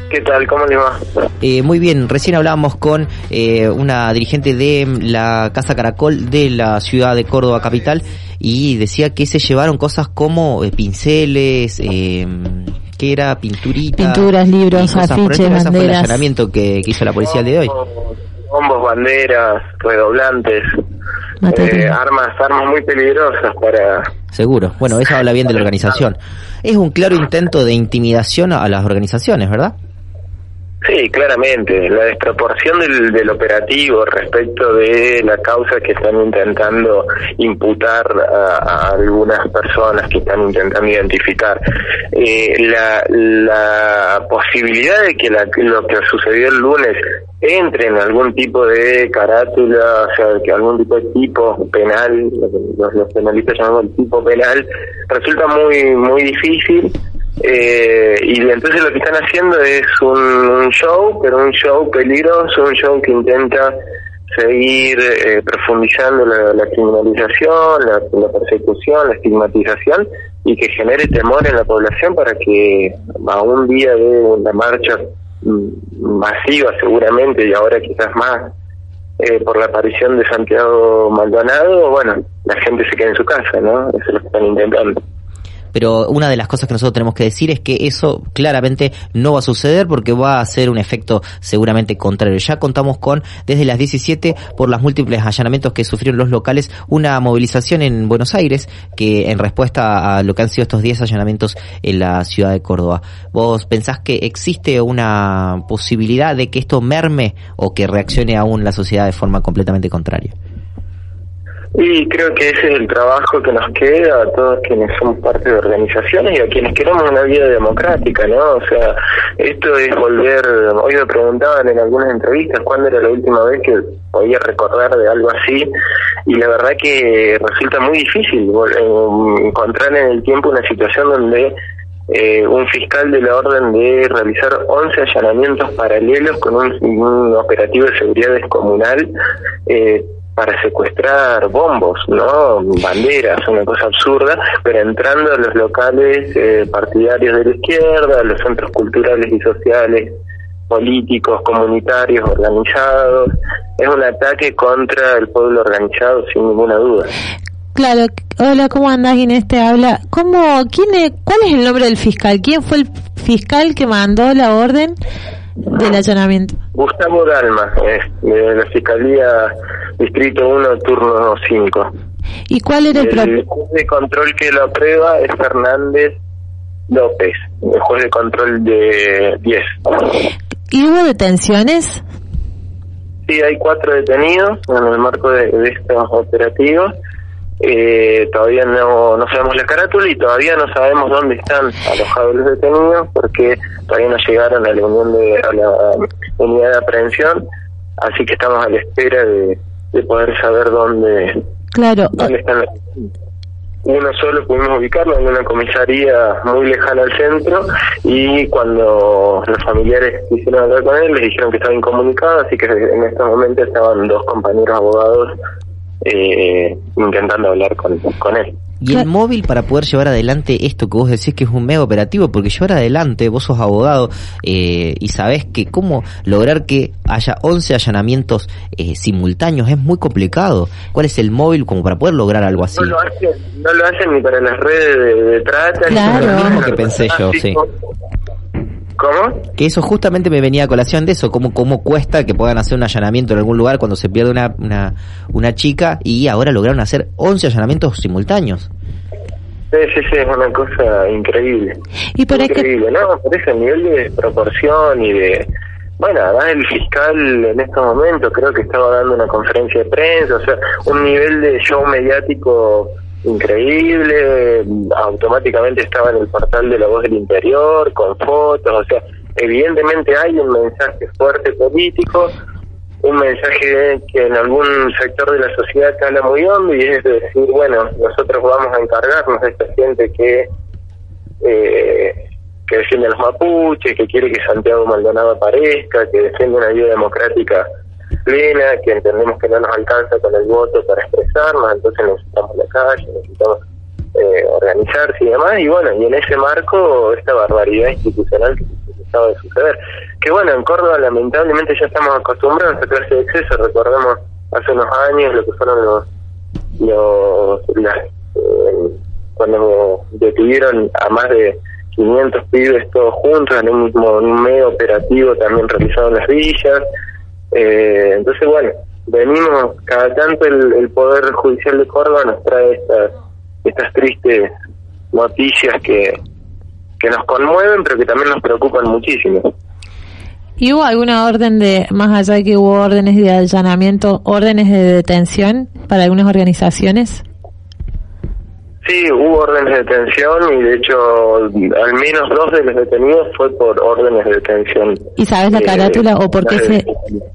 ¿Qué tal? ¿Cómo le va? Muy bien, recién hablábamos con una dirigente de la Casa Caracol de la ciudad de Córdoba capital y decía que se llevaron cosas como pinceles, ¿qué era? Pinturas, libros, afiches, banderas. Ese fue el allanamiento que hizo la policía el día de hoy. Bombos, banderas, redoblantes, armas muy peligrosas para... Seguro. Bueno, eso habla bien de la organización. Es un claro intento de intimidación a las organizaciones, ¿verdad? Sí, claramente. La desproporción del operativo respecto de la causa que están intentando imputar a algunas personas que están intentando identificar. La posibilidad de que lo que sucedió el lunes entre en algún tipo de carátula, o sea, que algún tipo penal, los penalistas llamamos el tipo penal, resulta muy difícil. Y entonces lo que están haciendo es un show, pero un show peligroso, un show que intenta seguir profundizando la criminalización, la persecución, la estigmatización, y que genere temor en la población para que a un día de una marcha masiva seguramente, y ahora quizás más por la aparición de Santiago Maldonado, bueno, la gente se quede en su casa, ¿no? Eso es lo que están intentando. Pero una de las cosas que nosotros tenemos que decir es que eso claramente no va a suceder porque va a ser un efecto seguramente contrario. Ya contamos con, desde las 17, por los múltiples allanamientos que sufrieron los locales, una movilización en Buenos Aires que en respuesta a lo que han sido estos 10 allanamientos en la ciudad de Córdoba. ¿Vos pensás que existe una posibilidad de que esto merme o que reaccione aún la sociedad de forma completamente contraria? Y creo que ese es el trabajo que nos queda a todos quienes somos parte de organizaciones y a quienes queremos una vida democrática, ¿no? O sea, esto es volver... Hoy me preguntaban en algunas entrevistas cuándo era la última vez que podía recordar de algo así, y la verdad que resulta muy difícil encontrar en el tiempo una situación donde un fiscal de la orden de realizar 11 allanamientos paralelos con un operativo de seguridad descomunal para secuestrar bombos, ¿no? Banderas, una cosa absurda, pero entrando a los locales partidarios de la izquierda, a los centros culturales y sociales, políticos, comunitarios, organizados. Es un ataque contra el pueblo organizado, sin ninguna duda. Claro. Hola, ¿cómo andás, Inés? Te habla. ¿Cuál es el nombre del fiscal? ¿Quién fue el fiscal que mandó la orden del allanamiento? Gustavo Dalma, de la Fiscalía Distrito 1, turno 5. ¿Y cuál era el juez de control que lo aprueba es Fernández López, el juez de control de 10. ¿Y hubo detenciones? Sí, hay 4 detenidos en el marco de estos operativos. Todavía no sabemos la carátula y todavía no sabemos dónde están alojados los detenidos porque todavía no llegaron a la unidad de aprehensión, así que estamos a la espera de poder saber dónde están. Uno solo pudimos ubicarlo en una comisaría muy lejana al centro, y cuando los familiares quisieron hablar con él les dijeron que estaba incomunicado, así que en este momento estaban 2 compañeros abogados intentando hablar con él. Y el móvil para poder llevar adelante esto que vos decís que es un mega operativo, porque llevar adelante, vos sos abogado y sabés que cómo lograr que haya 11 allanamientos simultáneos es muy complicado. ¿Cuál es el móvil como para poder lograr algo así? No lo hacen ni para las redes de trata. Claro. Lo mismo que pensé yo, sí. ¿Cómo? Que eso justamente me venía a colación de eso, cómo cuesta que puedan hacer un allanamiento en algún lugar cuando se pierde una chica, y ahora lograron hacer 11 allanamientos simultáneos. Sí, es una cosa increíble. ¿Y por increíble, ¿no? Por ese nivel de desproporción y de... Bueno, además el fiscal en estos momentos creo que estaba dando una conferencia de prensa, o sea, un nivel de show mediático increíble, automáticamente estaba en el portal de La Voz del Interior, con fotos, o sea, evidentemente hay un mensaje fuerte político, un mensaje que en algún sector de la sociedad cala muy hondo, y es decir, bueno, nosotros vamos a encargarnos de esta gente que defiende a los mapuches, que quiere que Santiago Maldonado aparezca, que defiende una vida democrática plena, que entendemos que no nos alcanza con el voto para expresarnos, entonces necesitamos la calle, necesitamos organizarse y demás, y bueno, y en ese marco esta barbaridad institucional que acaba de suceder. Que bueno, en Córdoba lamentablemente ya estamos acostumbrados a esta clase de exceso. Recordemos hace unos años lo que fueron cuando detuvieron a más de 500 pibes todos juntos en un medio operativo también realizado en las villas. Entonces bueno, venimos cada tanto el Poder Judicial de Córdoba nos trae estas tristes noticias que nos conmueven, pero que también nos preocupan muchísimo. ¿Y hubo alguna orden más allá de que hubo órdenes de allanamiento, órdenes de detención para algunas organizaciones? Sí, hubo órdenes de detención y de hecho al menos 2 de los detenidos fue por órdenes de detención. ¿Y sabes la carátula o por qué se...?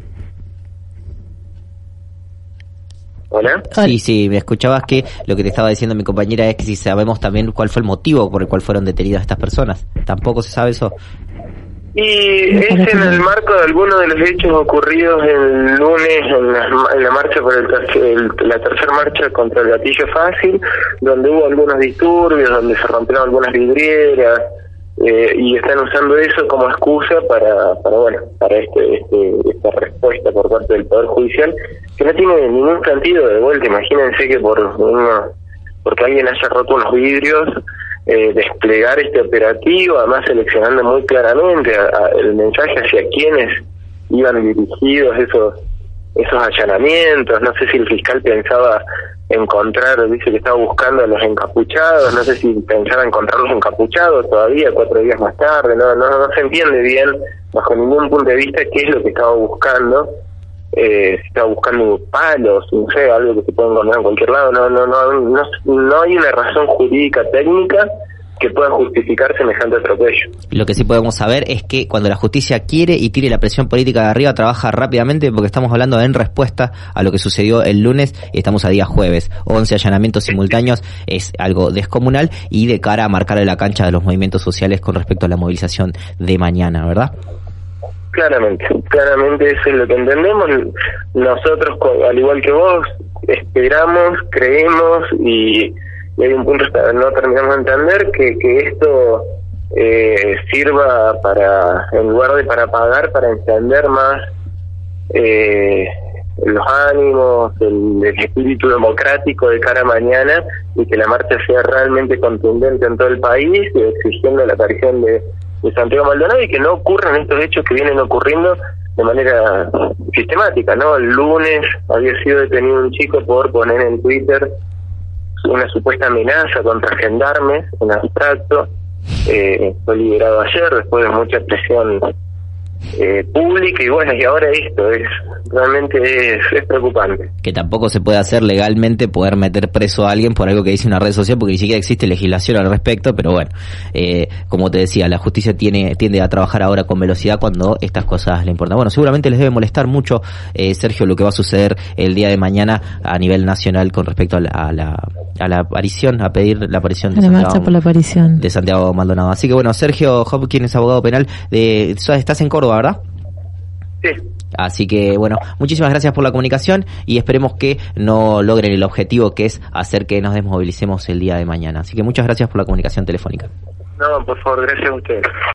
¿Hola? Sí, me escuchabas que lo que te estaba diciendo mi compañera es que si sabemos también cuál fue el motivo por el cual fueron detenidas estas personas. ¿Tampoco se sabe eso? Y es en el marco de algunos de los hechos ocurridos el lunes en la marcha por la tercera marcha contra el gatillo fácil, donde hubo algunos disturbios, donde se rompieron algunas vidrieras, y están usando eso como excusa para esta respuesta por parte del Poder Judicial, que no tiene ningún sentido. De vuelta, imagínense que porque alguien haya roto unos vidrios, desplegar este operativo, además seleccionando muy claramente el mensaje hacia quienes iban dirigidos esos allanamientos. No sé si el fiscal pensaba dice que estaba buscando a los encapuchados, no sé si pensaba encontrar los encapuchados todavía 4 días más tarde, no se entiende bien bajo ningún punto de vista qué es lo que estaba buscando. Estaba buscando palos, no sé, algo que se puede encontrar en cualquier lado. No hay una razón jurídica técnica que pueda justificar semejante atropello. Lo que sí podemos saber es que cuando la justicia quiere y tire la presión política de arriba, trabaja rápidamente, porque estamos hablando en respuesta a lo que sucedió el lunes y estamos a día jueves. 11 allanamientos simultáneos es algo descomunal y de cara a marcarle la cancha de los movimientos sociales con respecto a la movilización de mañana, ¿verdad? Claramente eso es lo que entendemos. Nosotros, al igual que vos, esperamos, creemos y hay un punto que no terminamos de entender que esto sirva en lugar de para apagar, para encender más los ánimos, el espíritu democrático de cara a mañana, y que la marcha sea realmente contundente en todo el país, exigiendo la aparición de Santiago Maldonado, y que no ocurran estos hechos que vienen ocurriendo de manera sistemática, ¿no? El lunes había sido detenido un chico por poner en Twitter una supuesta amenaza contra gendarmes en abstracto. Fue liberado ayer después de mucha presión pública, y bueno, y ahora esto realmente es preocupante. Que tampoco se puede hacer legalmente poder meter preso a alguien por algo que dice una red social, porque ni siquiera existe legislación al respecto, pero bueno, como te decía, la justicia tiende a trabajar ahora con velocidad cuando estas cosas le importan. Bueno, seguramente les debe molestar mucho, Sergio, lo que va a suceder el día de mañana a nivel nacional con respecto a la aparición, a pedir la aparición de Santiago Maldonado. Así que bueno, Sergio Hopkins, abogado penal, estás en Córdoba, ¿verdad? Sí. Así que bueno, muchísimas gracias por la comunicación y esperemos que no logren el objetivo, que es hacer que nos desmovilicemos el día de mañana. Así que muchas gracias por la comunicación telefónica. No, por favor, gracias a ustedes.